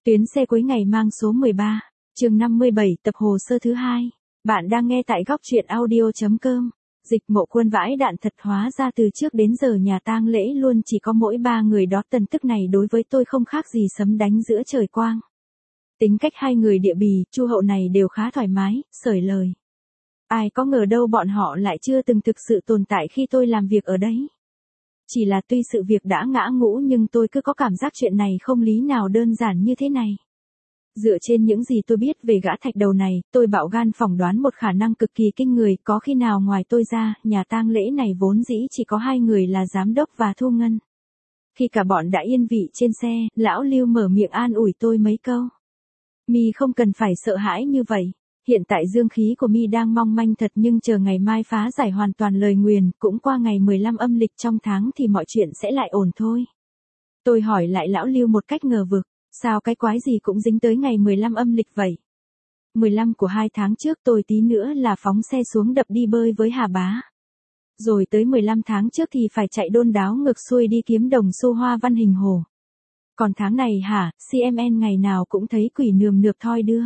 Tuyến xe cuối ngày mang số 13, chương 57 tập hồ sơ thứ 2. Bạn đang nghe tại góc truyện audio.com. Dịch Mộ Quân vãi đạn thật, hóa ra từ trước đến giờ nhà tang lễ luôn chỉ có mỗi 3 người đó, tần tức này đối với tôi không khác gì sấm đánh giữa trời quang. Tính cách hai người địa bì, Chu Hậu này đều khá thoải mái, xởi lời. Ai có ngờ đâu bọn họ lại chưa từng thực sự tồn tại khi tôi làm việc ở đấy. Chỉ là tuy sự việc đã ngã ngũ nhưng tôi cứ có cảm giác chuyện này không lý nào đơn giản như thế này. Dựa trên những gì tôi biết về gã thạch đầu này, tôi bạo gan phỏng đoán một khả năng cực kỳ kinh người, có khi nào ngoài tôi ra, nhà tang lễ này vốn dĩ chỉ có 2 người là giám đốc và Thu Ngân. Khi cả bọn đã yên vị trên xe, lão Lưu mở miệng an ủi tôi mấy câu. Mi không cần phải sợ hãi như vậy. Hiện tại dương khí của Mi đang mong manh thật, nhưng chờ ngày mai phá giải hoàn toàn lời nguyền, cũng qua ngày 15 âm lịch trong tháng thì mọi chuyện sẽ lại ổn thôi. Tôi hỏi lại lão Lưu một cách ngờ vực, sao cái quái gì cũng dính tới ngày 15 âm lịch vậy? 15 của 2 tháng trước tôi tí nữa là phóng xe xuống đập đi bơi với Hà Bá. Rồi tới 15 tháng trước thì phải chạy đôn đáo ngược xuôi đi kiếm đồng xu Hoa Văn Hình Hồ. Còn tháng này hả, CMN ngày nào cũng thấy quỷ nườm nượp thoi đưa.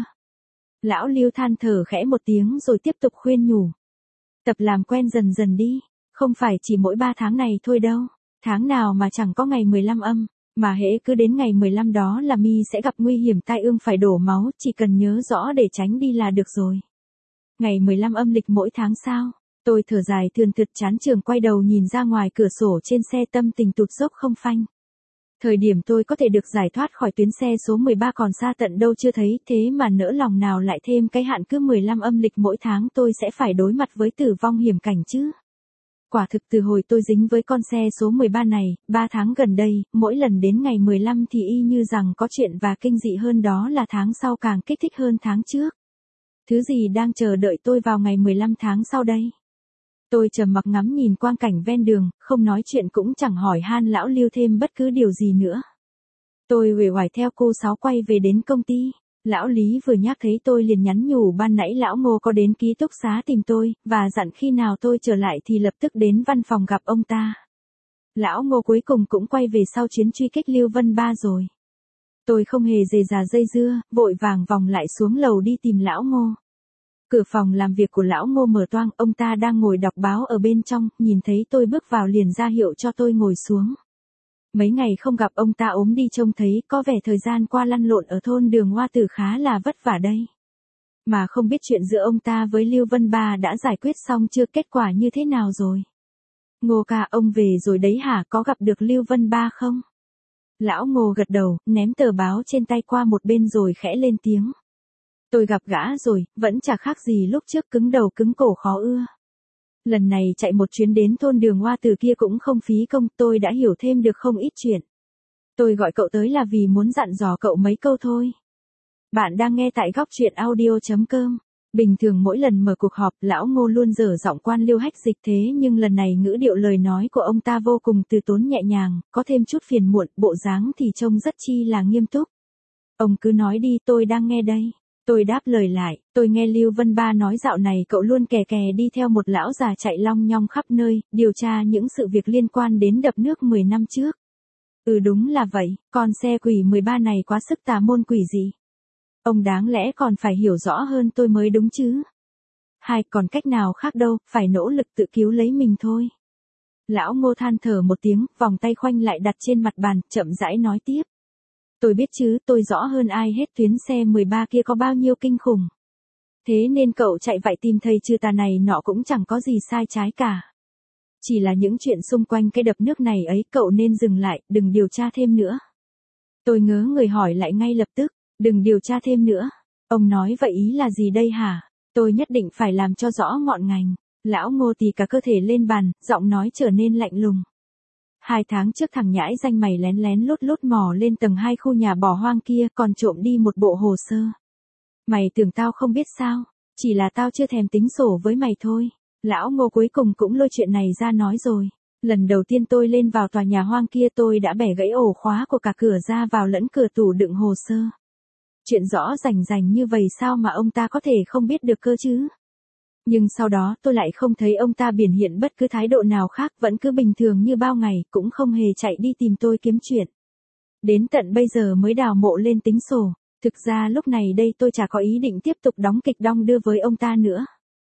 Lão Lưu than thở khẽ một tiếng rồi tiếp tục khuyên nhủ. Tập làm quen dần dần đi, không phải chỉ mỗi 3 tháng này thôi đâu, tháng nào mà chẳng có ngày 15 âm, mà hễ cứ đến ngày 15 đó là Mi sẽ gặp nguy hiểm tai ương phải đổ máu, chỉ cần nhớ rõ để tránh đi là được rồi. Ngày 15 âm lịch mỗi tháng sao? Tôi thở dài thườn thượt chán chường quay đầu nhìn ra ngoài cửa sổ trên xe, tâm tình tụt dốc không phanh. Thời điểm tôi có thể được giải thoát khỏi tuyến xe số 13 còn xa tận đâu chưa thấy, thế mà nỡ lòng nào lại thêm cái hạn cứ 15 âm lịch mỗi tháng tôi sẽ phải đối mặt với tử vong hiểm cảnh chứ. Quả thực từ hồi tôi dính với con xe số 13 này, 3 tháng gần đây, mỗi lần đến ngày 15 thì y như rằng có chuyện, và kinh dị hơn đó là tháng sau càng kích thích hơn tháng trước. Thứ gì đang chờ đợi tôi vào ngày 15 tháng sau đây? Tôi trầm mặc ngắm nhìn quang cảnh ven đường, không nói chuyện cũng chẳng hỏi han lão Lưu thêm bất cứ điều gì nữa. Tôi uể oải theo cô Sáu quay về đến công ty. Lão Lý vừa nhắc thấy tôi liền nhắn nhủ ban nãy lão Ngô có đến ký túc xá tìm tôi, và dặn khi nào tôi trở lại thì lập tức đến văn phòng gặp ông ta. Lão Ngô cuối cùng cũng quay về sau chuyến truy kích Lưu Vân Ba rồi. Tôi không hề dề dà dây dưa, vội vàng vòng lại xuống lầu đi tìm lão Ngô. Cửa phòng làm việc của lão Ngô mở toang, ông ta đang ngồi đọc báo ở bên trong, nhìn thấy tôi bước vào liền ra hiệu cho tôi ngồi xuống. Mấy ngày không gặp ông ta ốm đi, trông thấy có vẻ thời gian qua lăn lộn ở thôn Đường Hoa Tử khá là vất vả đây. Mà không biết chuyện giữa ông ta với Lưu Vân Ba đã giải quyết xong chưa, kết quả như thế nào rồi? Ngô ca, ông về rồi đấy hả, có gặp được Lưu Vân Ba không? Lão Ngô gật đầu, ném tờ báo trên tay qua một bên rồi khẽ lên tiếng. Tôi gặp gã rồi, vẫn chả khác gì lúc trước, cứng đầu cứng cổ khó ưa. Lần này chạy một chuyến đến thôn Đường Hoa Tử kia cũng không phí công, tôi đã hiểu thêm được không ít chuyện. Tôi gọi cậu tới là vì muốn dặn dò cậu mấy câu thôi. Bạn đang nghe tại góc truyện audio.com. Bình thường mỗi lần mở cuộc họp, lão Ngô luôn dở giọng quan liêu hách dịch, thế nhưng lần này ngữ điệu lời nói của ông ta vô cùng từ tốn nhẹ nhàng, có thêm chút phiền muộn, bộ dáng thì trông rất chi là nghiêm túc. Ông cứ nói đi, tôi đang nghe đây. Tôi đáp lời lại, tôi nghe Lưu Vân Ba nói dạo này cậu luôn kè kè đi theo một lão già chạy long nhong khắp nơi, điều tra những sự việc liên quan đến đập nước 10 năm trước. Đúng là vậy, con xe quỷ 13 này quá sức tà môn quỷ gì. Ông đáng lẽ còn phải hiểu rõ hơn tôi mới đúng chứ. Còn cách nào khác đâu, phải nỗ lực tự cứu lấy mình thôi. Lão Ngô than thở một tiếng, vòng tay khoanh lại đặt trên mặt bàn, chậm rãi nói tiếp. Tôi biết chứ, tôi rõ hơn ai hết tuyến xe 13 kia có bao nhiêu kinh khủng. Thế nên cậu chạy vậy tìm thầy trừ tà này nọ cũng chẳng có gì sai trái cả. Chỉ là những chuyện xung quanh cái đập nước này ấy, cậu nên dừng lại, đừng điều tra thêm nữa. Tôi ngớ người hỏi lại ngay lập tức, đừng điều tra thêm nữa. Ông nói vậy ý là gì đây hả? Tôi nhất định phải làm cho rõ ngọn ngành. Lão Ngô tì cả cơ thể lên bàn, giọng nói trở nên lạnh lùng. 2 tháng trước thằng nhãi danh mày lén lén lút lút mò lên tầng 2 khu nhà bỏ hoang kia, còn trộm đi một bộ hồ sơ. Mày tưởng tao không biết sao? Chỉ là tao chưa thèm tính sổ với mày thôi. Lão Ngô cuối cùng cũng lôi chuyện này ra nói rồi. Lần đầu tiên tôi lên vào tòa nhà hoang kia, tôi đã bẻ gãy ổ khóa của cả cửa ra vào lẫn cửa tủ đựng hồ sơ. Chuyện rõ rành rành như vậy sao mà ông ta có thể không biết được cơ chứ? Nhưng sau đó tôi lại không thấy ông ta biểu hiện bất cứ thái độ nào khác, vẫn cứ bình thường như bao ngày, cũng không hề chạy đi tìm tôi kiếm chuyện. Đến tận bây giờ mới đào mộ lên tính sổ. Thực ra lúc này đây tôi chả có ý định tiếp tục đóng kịch đong đưa với ông ta nữa.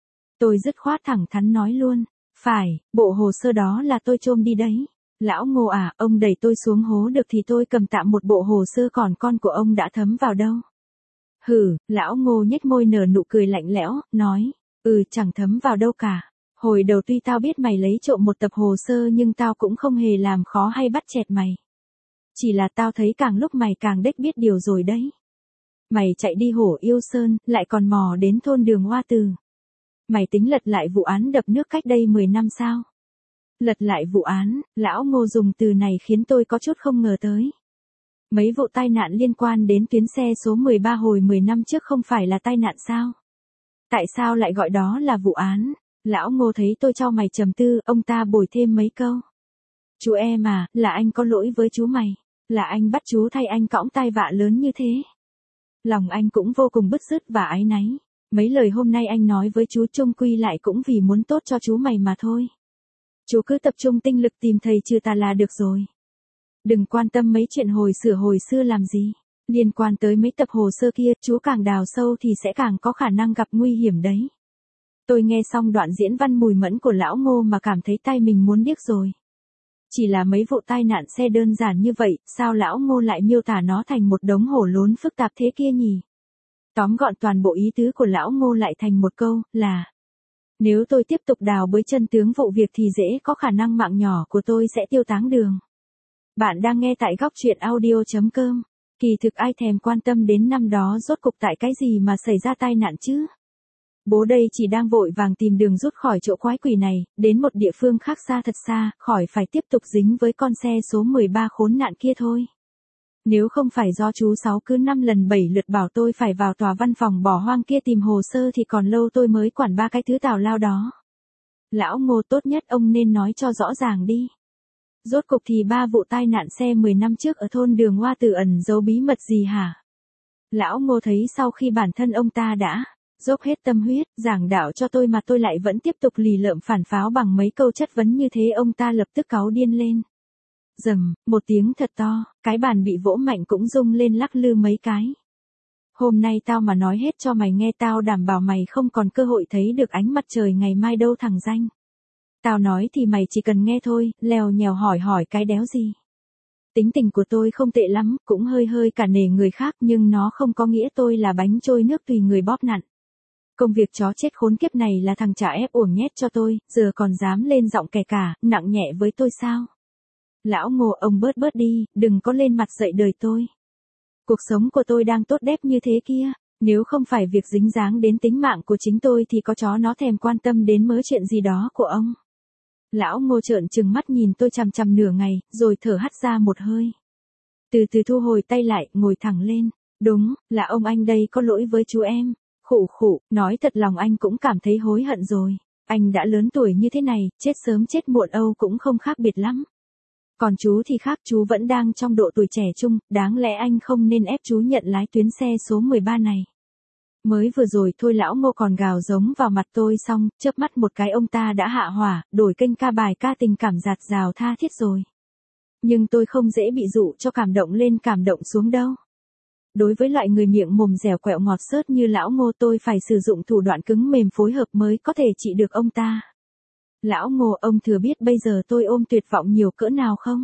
Tôi dứt khoát thẳng thắn nói luôn. Phải, bộ hồ sơ đó là tôi chôm đi đấy. Lão Ngô à, ông đẩy tôi xuống hố được thì tôi cầm tạm một bộ hồ sơ, còn con của ông đã thấm vào đâu. Hử, lão Ngô nhếch môi nở nụ cười lạnh lẽo, nói. Chẳng thấm vào đâu cả. Hồi đầu tuy tao biết mày lấy trộm một tập hồ sơ nhưng tao cũng không hề làm khó hay bắt chẹt mày. Chỉ là tao thấy càng lúc mày càng đếch biết điều rồi đấy. Mày chạy đi Hổ Yêu Sơn, lại còn mò đến thôn Đường Hoa Từ. Mày tính lật lại vụ án đập nước cách đây 10 năm sao? Lật lại vụ án, lão Ngô dùng từ này khiến tôi có chút không ngờ tới. Mấy vụ tai nạn liên quan đến tuyến xe số 13 hồi 10 năm trước không phải là tai nạn sao? Tại sao lại gọi đó là vụ án? Lão Ngô thấy tôi chau mày trầm tư, ông ta bồi thêm mấy câu. Chú em à, là anh có lỗi với chú mày. Là anh bắt chú thay anh cõng tai vạ lớn như thế. Lòng anh cũng vô cùng bứt rứt và áy náy. Mấy lời hôm nay anh nói với chú chung quy lại cũng vì muốn tốt cho chú mày mà thôi. Chú cứ tập trung tinh lực tìm thầy trừ tà là được rồi. Đừng quan tâm mấy chuyện hồi xưa làm gì. Liên quan tới mấy tập hồ sơ kia, chú càng đào sâu thì sẽ càng có khả năng gặp nguy hiểm đấy. Tôi nghe xong đoạn diễn văn mùi mẫn của lão Ngô mà cảm thấy tay mình muốn điếc rồi. Chỉ là mấy vụ tai nạn xe đơn giản như vậy, sao lão Ngô lại miêu tả nó thành một đống hổ lốn phức tạp thế kia nhỉ? Tóm gọn toàn bộ ý tứ của lão Ngô lại thành một câu, là nếu tôi tiếp tục đào bới chân tướng vụ việc thì dễ có khả năng mạng nhỏ của tôi sẽ tiêu táng đường. Bạn đang nghe tại góc truyện audio.com. Kỳ thực ai thèm quan tâm đến năm đó rốt cục tại cái gì mà xảy ra tai nạn chứ? Bố đây chỉ đang vội vàng tìm đường rút khỏi chỗ quái quỷ này, đến một địa phương khác xa thật xa, khỏi phải tiếp tục dính với con xe số 13 khốn nạn kia thôi. Nếu không phải do chú Sáu cứ 5 lần 7 lượt bảo tôi phải vào tòa văn phòng bỏ hoang kia tìm hồ sơ thì còn lâu tôi mới quản ba cái thứ tào lao đó. Lão Ngô, tốt nhất ông nên nói cho rõ ràng đi. Rốt cục thì 3 vụ tai nạn xe 10 năm trước ở thôn Đường Hoa Từ ẩn giấu bí mật gì hả? Lão Ngô thấy sau khi bản thân ông ta đã dốc hết tâm huyết, giảng đạo cho tôi mà tôi lại vẫn tiếp tục lì lợm phản pháo bằng mấy câu chất vấn như thế, ông ta lập tức cáu điên lên. Rầm, một tiếng thật to, cái bàn bị vỗ mạnh cũng rung lên lắc lư mấy cái. Hôm nay tao mà nói hết cho mày nghe, tao đảm bảo mày không còn cơ hội thấy được ánh mặt trời ngày mai đâu thằng danh. Tao nói thì mày chỉ cần nghe thôi, lèo nhèo hỏi cái đéo gì. Tính tình của tôi không tệ lắm, cũng hơi cả nể người khác, nhưng nó không có nghĩa tôi là bánh trôi nước tùy người bóp nặn. Công việc chó chết khốn kiếp này là thằng chả ép uổng nhét cho tôi, giờ còn dám lên giọng kè cả, nặng nhẹ với tôi sao? Lão Ngô, ông bớt đi, đừng có lên mặt dạy đời tôi. Cuộc sống của tôi đang tốt đẹp như thế kia, nếu không phải việc dính dáng đến tính mạng của chính tôi thì có chó nó thèm quan tâm đến mớ chuyện gì đó của ông. Lão Ngô trợn trừng mắt nhìn tôi chằm chằm nửa ngày, rồi thở hắt ra một hơi. Từ từ thu hồi tay lại, ngồi thẳng lên. Đúng, là ông anh đây có lỗi với chú em. Khụ, nói thật lòng anh cũng cảm thấy hối hận rồi. Anh đã lớn tuổi như thế này, chết sớm chết muộn Âu cũng không khác biệt lắm. Còn chú thì khác, chú vẫn đang trong độ tuổi trẻ trung, đáng lẽ anh không nên ép chú nhận lái tuyến xe số 13 này. Mới vừa rồi thôi lão Ngô còn gào giống vào mặt tôi xong, chớp mắt một cái ông ta đã hạ hỏa, đổi kênh ca bài ca tình cảm dạt dào tha thiết rồi. Nhưng tôi không dễ bị dụ cho cảm động lên cảm động xuống đâu. Đối với loại người miệng mồm dẻo quẹo ngọt xớt như lão Ngô, tôi phải sử dụng thủ đoạn cứng mềm phối hợp mới có thể trị được ông ta. Lão Ngô, ông thừa biết bây giờ tôi ôm tuyệt vọng nhiều cỡ nào không?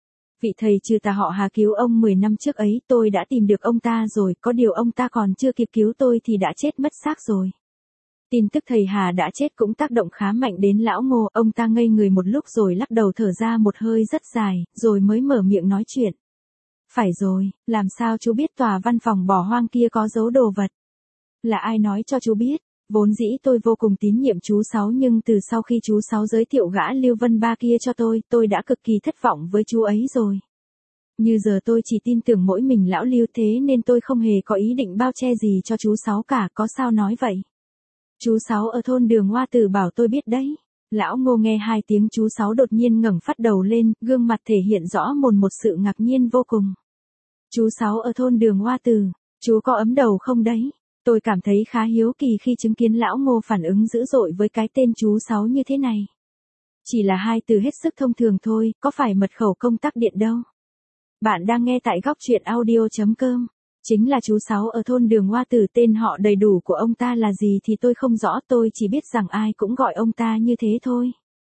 Vị thầy trừ tà họ Hà cứu ông 10 năm trước ấy, tôi đã tìm được ông ta rồi, có điều ông ta còn chưa kịp cứu tôi thì đã chết mất xác rồi. Tin tức thầy Hà đã chết cũng tác động khá mạnh đến lão Ngô, ông ta ngây người một lúc rồi lắc đầu thở ra một hơi rất dài, rồi mới mở miệng nói chuyện. Phải rồi, làm sao chú biết tòa văn phòng bỏ hoang kia có giấu đồ vật? Là ai nói cho chú biết? Vốn dĩ tôi vô cùng tín nhiệm chú Sáu, nhưng từ sau khi chú Sáu giới thiệu gã Lưu Vân Ba kia cho tôi đã cực kỳ thất vọng với chú ấy rồi. Như giờ tôi chỉ tin tưởng mỗi mình lão Lưu, thế nên tôi không hề có ý định bao che gì cho chú Sáu cả, có sao nói vậy? Chú Sáu ở thôn Đường Hoa Từ bảo tôi biết đấy. Lão Ngô nghe hai tiếng chú Sáu đột nhiên ngẩng phát đầu lên, gương mặt thể hiện rõ một sự ngạc nhiên vô cùng. Chú Sáu ở thôn Đường Hoa Từ, chú có ấm đầu không đấy? Tôi cảm thấy khá hiếu kỳ khi chứng kiến lão Ngô phản ứng dữ dội với cái tên chú Sáu như thế này. Chỉ là hai từ hết sức thông thường thôi, có phải mật khẩu công tắc điện đâu. Bạn đang nghe tại góc truyện audio.com. Chính là chú Sáu ở thôn Đường Hoa Tử, tên họ đầy đủ của ông ta là gì thì tôi không rõ, tôi chỉ biết rằng ai cũng gọi ông ta như thế thôi.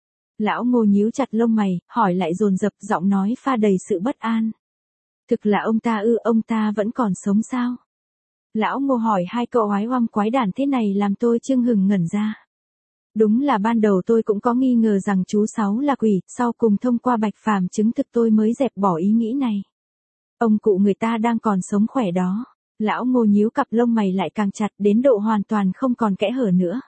Lão Ngô nhíu chặt lông mày, hỏi lại dồn dập, giọng nói pha đầy sự bất an. Thực là ông ta ư? Ông ta vẫn còn sống sao? Lão Ngô hỏi hai câu oái oăm quái đản thế này làm tôi chưng hừng ngẩn ra. Đúng là ban đầu tôi cũng có nghi ngờ rằng chú Sáu là quỷ, sau cùng thông qua Bạch Phàm chứng thực tôi mới dẹp bỏ ý nghĩ này. Ông cụ người ta đang còn sống khỏe đó. Lão Ngô nhíu cặp lông mày lại càng chặt đến độ hoàn toàn không còn kẽ hở nữa.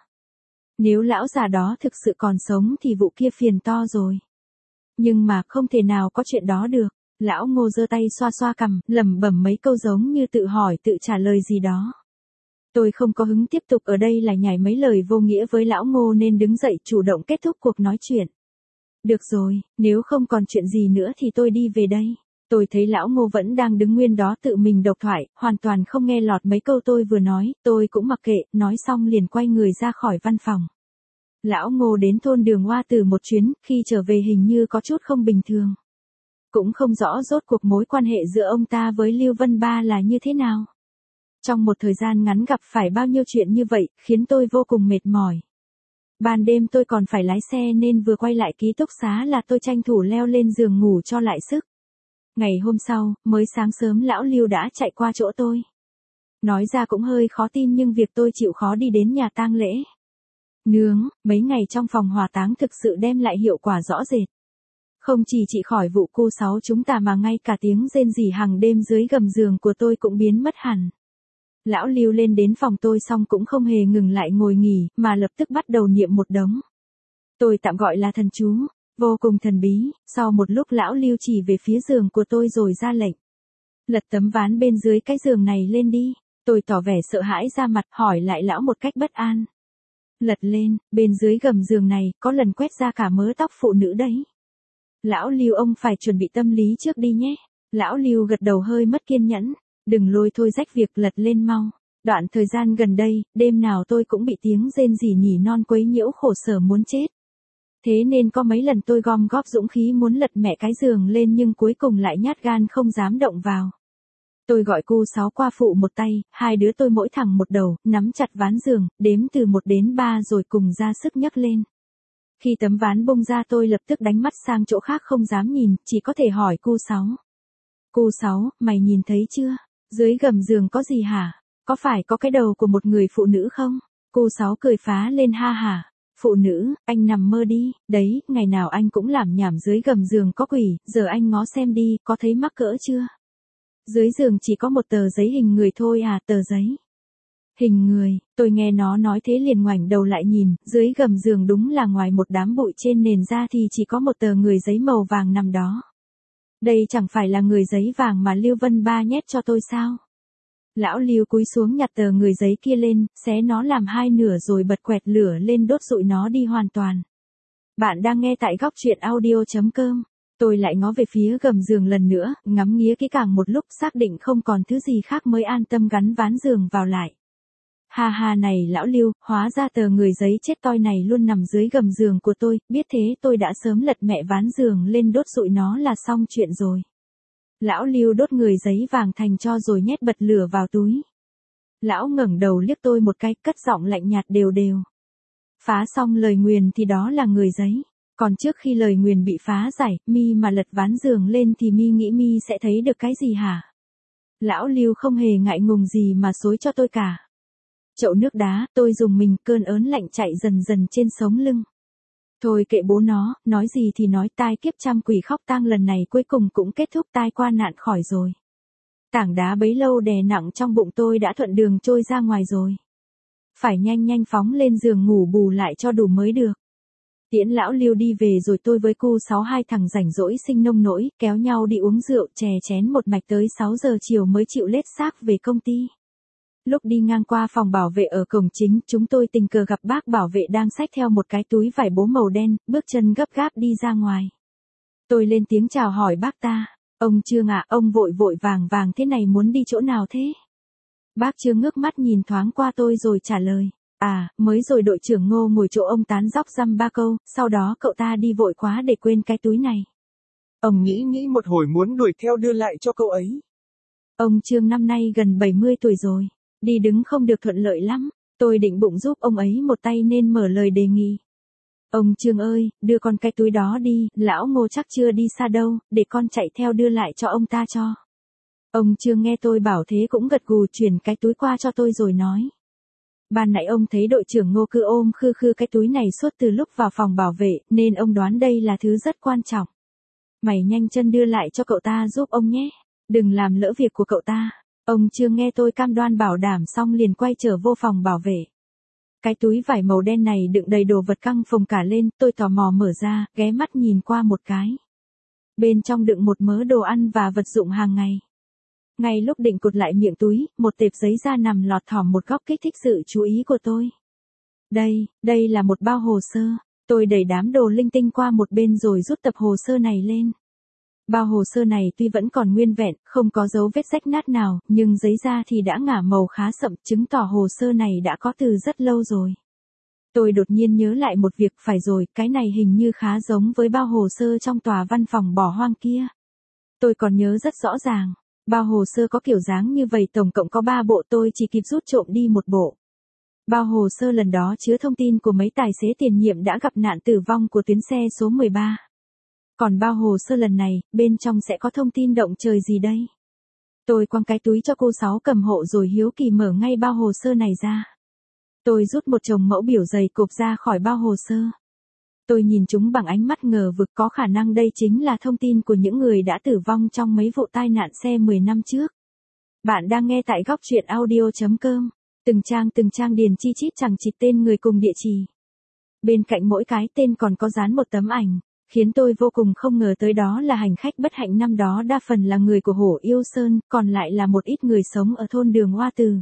Nếu lão già đó thực sự còn sống thì vụ kia phiền to rồi. Nhưng mà không thể nào có chuyện đó được. Lão Ngô giơ tay xoa xoa cằm, lẩm bẩm mấy câu giống như tự hỏi tự trả lời gì đó. Tôi không có hứng tiếp tục ở đây là nhảy mấy lời vô nghĩa với lão Ngô nên đứng dậy chủ động kết thúc cuộc nói chuyện. Được rồi, nếu không còn chuyện gì nữa thì tôi đi về đây. Tôi thấy lão Ngô vẫn đang đứng nguyên đó tự mình độc thoại, hoàn toàn không nghe lọt mấy câu tôi vừa nói, tôi cũng mặc kệ, nói xong liền quay người ra khỏi văn phòng. Lão Ngô đến thôn Đường Hoa Tử một chuyến, khi trở về hình như có chút không bình thường. Cũng không rõ rốt cuộc mối quan hệ giữa ông ta với Lưu Vân Ba là như thế nào. Trong một thời gian ngắn gặp phải bao nhiêu chuyện như vậy, khiến tôi vô cùng mệt mỏi. Ban đêm tôi còn phải lái xe nên vừa quay lại ký túc xá là tôi tranh thủ leo lên giường ngủ cho lại sức. Ngày hôm sau, mới sáng sớm lão Lưu đã chạy qua chỗ tôi. Nói ra cũng hơi khó tin nhưng việc tôi chịu khó đi đến nhà tang lễ nướng, mấy ngày trong phòng hỏa táng thực sự đem lại hiệu quả rõ rệt. Không chỉ trị khỏi vụ cu Sáu chúng ta mà ngay cả tiếng rên rỉ hàng đêm dưới gầm giường của tôi cũng biến mất hẳn. Lão Lưu lên đến phòng tôi xong cũng không hề ngừng lại ngồi nghỉ, mà lập tức bắt đầu niệm một đống. Tôi tạm gọi là thần chú, vô cùng thần bí. Sau một lúc lão Lưu chỉ về phía giường của tôi rồi ra lệnh. Lật tấm ván bên dưới cái giường này lên đi. Tôi tỏ vẻ sợ hãi ra mặt, hỏi lại lão một cách bất an. Lật lên, bên dưới gầm giường này, có lần quét ra cả mớ tóc phụ nữ đấy. Lão Lưu, ông phải chuẩn bị tâm lý trước đi nhé. Lão Lưu gật đầu hơi mất kiên nhẫn. Đừng lôi thôi rách việc, lật lên mau. Đoạn thời gian gần đây, đêm nào tôi cũng bị tiếng rên rỉ nhỉ non quấy nhiễu khổ sở muốn chết. Thế nên có mấy lần tôi gom góp dũng khí muốn lật mẹ cái giường lên nhưng cuối cùng lại nhát gan không dám động vào. Tôi gọi cu Sáu qua phụ một tay, hai đứa tôi mỗi thằng một đầu, nắm chặt ván giường, đếm từ 1 đến 3 rồi cùng ra sức nhấc lên. Khi tấm ván bung ra tôi lập tức đánh mắt sang chỗ khác không dám nhìn, chỉ có thể hỏi cu Sáu. Cu Sáu, mày nhìn thấy chưa? Dưới gầm giường có gì hả? Có phải có cái đầu của một người phụ nữ không? Cu Sáu cười phá lên ha hả. Phụ nữ, anh nằm mơ đi, đấy, ngày nào anh cũng làm nhảm dưới gầm giường có quỷ, giờ anh ngó xem đi, có thấy mắc cỡ chưa? Dưới giường chỉ có một tờ giấy hình người thôi à, tờ giấy. Hình người, tôi nghe nó nói thế liền ngoảnh đầu lại nhìn, dưới gầm giường đúng là ngoài một đám bụi trên nền ra thì chỉ có một tờ người giấy màu vàng nằm đó. Đây chẳng phải là người giấy vàng mà Lưu Vân Ba nhét cho tôi sao? Lão Lưu cúi xuống nhặt tờ người giấy kia lên, xé nó làm hai nửa rồi bật quẹt lửa lên đốt rụi nó đi hoàn toàn. Bạn đang nghe tại góc truyện audio.com. Tôi lại ngó về phía gầm giường lần nữa, ngắm nghía kỹ càng một lúc xác định không còn thứ gì khác mới an tâm gắn ván giường vào lại. Ha ha này lão Lưu, hóa ra tờ người giấy chết toi này luôn nằm dưới gầm giường của tôi, biết thế tôi đã sớm lật mẹ ván giường lên đốt rụi nó là xong chuyện rồi. Lão Lưu đốt người giấy vàng thành tro rồi nhét bật lửa vào túi. Lão ngẩng đầu liếc tôi một cái, cất giọng lạnh nhạt đều đều. Phá xong lời nguyền thì đó là người giấy. Còn trước khi lời nguyền bị phá giải, mi mà lật ván giường lên thì mi nghĩ mi sẽ thấy được cái gì hả? Lão Lưu không hề ngại ngùng gì mà xối cho tôi cả. Chậu nước đá, tôi dùng mình, cơn ớn lạnh chạy dần dần trên sống lưng. Thôi kệ bố nó, nói gì thì nói, tai kiếp trăm quỷ khóc tang lần này cuối cùng cũng kết thúc, tai qua nạn khỏi rồi. Tảng đá bấy lâu đè nặng trong bụng tôi đã thuận đường trôi ra ngoài rồi. Phải nhanh nhanh phóng lên giường ngủ bù lại cho đủ mới được. Tiễn lão Lưu đi về rồi tôi với cu Sáu hai thằng rảnh rỗi sinh nông nỗi, kéo nhau đi uống rượu chè chén một mạch tới 6 giờ chiều mới chịu lết xác về công ty. Lúc đi ngang qua phòng bảo vệ ở cổng chính, chúng tôi tình cờ gặp bác bảo vệ đang xách theo một cái túi vải bố màu đen, bước chân gấp gáp đi ra ngoài. Tôi lên tiếng chào hỏi bác ta. Ông Trương ạ, ông vội vội vàng vàng thế này muốn đi chỗ nào thế? Bác Trương ngước mắt nhìn thoáng qua tôi rồi trả lời. À, mới rồi đội trưởng Ngô ngồi chỗ ông tán dóc dăm ba câu, sau đó cậu ta đi vội quá để quên cái túi này. Ông nghĩ một hồi muốn đuổi theo đưa lại cho cậu ấy. Ông Trương năm nay gần 70 tuổi rồi, đi đứng không được thuận lợi lắm, tôi định bụng giúp ông ấy một tay nên mở lời đề nghị. Ông Trương ơi, đưa con cái túi đó đi, lão Ngô chắc chưa đi xa đâu, để con chạy theo đưa lại cho ông ta cho. Ông Trương nghe tôi bảo thế cũng gật gù chuyển cái túi qua cho tôi rồi nói. Ban nãy ông thấy đội trưởng Ngô cứ ôm khư khư cái túi này suốt từ lúc vào phòng bảo vệ, nên ông đoán đây là thứ rất quan trọng. Mày nhanh chân đưa lại cho cậu ta giúp ông nhé, đừng làm lỡ việc của cậu ta. Ông Trương nghe tôi cam đoan bảo đảm xong liền quay trở vô phòng bảo vệ. Cái túi vải màu đen này đựng đầy đồ vật căng phồng cả lên, tôi tò mò mở ra, ghé mắt nhìn qua một cái. Bên trong đựng một mớ đồ ăn và vật dụng hàng ngày. Ngay lúc định cột lại miệng túi, một tệp giấy da nằm lọt thỏm một góc kích thích sự chú ý của tôi. Đây là một bao hồ sơ. Tôi đẩy đám đồ linh tinh qua một bên rồi rút tập hồ sơ này lên. Bao hồ sơ này tuy vẫn còn nguyên vẹn, không có dấu vết rách nát nào, nhưng giấy da thì đã ngả màu khá sậm, chứng tỏ hồ sơ này đã có từ rất lâu rồi. Tôi đột nhiên nhớ lại một việc, phải rồi, cái này hình như khá giống với bao hồ sơ trong tòa văn phòng bỏ hoang kia. Tôi còn nhớ rất rõ ràng, bao hồ sơ có kiểu dáng như vậy tổng cộng có 3 bộ, tôi chỉ kịp rút trộm đi một bộ. Bao hồ sơ lần đó chứa thông tin của mấy tài xế tiền nhiệm đã gặp nạn tử vong của tuyến xe số 13. Còn bao hồ sơ lần này, bên trong sẽ có thông tin động trời gì đây? Tôi quăng cái túi cho cô Sáu cầm hộ rồi hiếu kỳ mở ngay bao hồ sơ này ra. Tôi rút một chồng mẫu biểu dày cộp ra khỏi bao hồ sơ. Tôi nhìn chúng bằng ánh mắt ngờ vực, có khả năng đây chính là thông tin của những người đã tử vong trong mấy vụ tai nạn xe 10 năm trước. Bạn đang nghe tại góc truyện audio.com. Từng trang điền chi chít chẳng chịt tên người cùng địa chỉ. Bên cạnh mỗi cái tên còn có dán một tấm ảnh, khiến tôi vô cùng không ngờ tới đó là hành khách bất hạnh năm đó đa phần là người của Hổ Yêu Sơn, còn lại là một ít người sống ở thôn Đường Hoa Tử.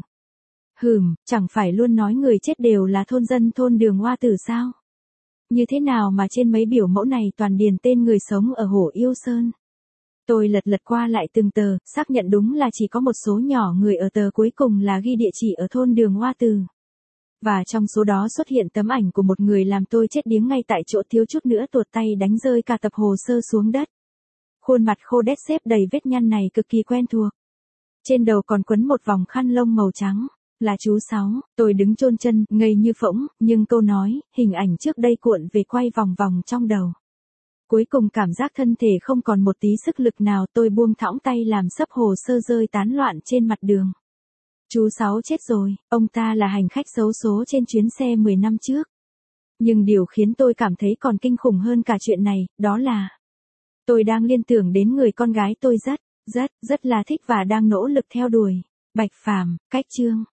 Chẳng phải luôn nói người chết đều là thôn dân thôn Đường Hoa Tử sao? Như thế nào mà trên mấy biểu mẫu này toàn điền tên người sống ở Hổ Yêu Sơn? Tôi lật qua lại từng tờ, xác nhận đúng là chỉ có một số nhỏ người ở tờ cuối cùng là ghi địa chỉ ở thôn Đường Hoa Tử. Và trong số đó xuất hiện tấm ảnh của một người làm tôi chết điếng ngay tại chỗ, thiếu chút nữa tuột tay đánh rơi cả tập hồ sơ xuống đất. Khuôn mặt khô đét xếp đầy vết nhăn này cực kỳ quen thuộc. Trên đầu còn quấn một vòng khăn lông màu trắng, là chú Sáu. Tôi đứng chôn chân, ngây như phỗng, nhưng câu nói, hình ảnh trước đây cuộn về quay vòng vòng trong đầu. Cuối cùng cảm giác thân thể không còn một tí sức lực nào, tôi buông thõng tay làm sấp hồ sơ rơi tán loạn trên mặt đường. Chú Sáu chết rồi, ông ta là hành khách xấu số trên chuyến xe 10 năm trước. Nhưng điều khiến tôi cảm thấy còn kinh khủng hơn cả chuyện này, đó là tôi đang liên tưởng đến người con gái tôi rất là thích và đang nỗ lực theo đuổi. Bạch Phàm, Cách Chương.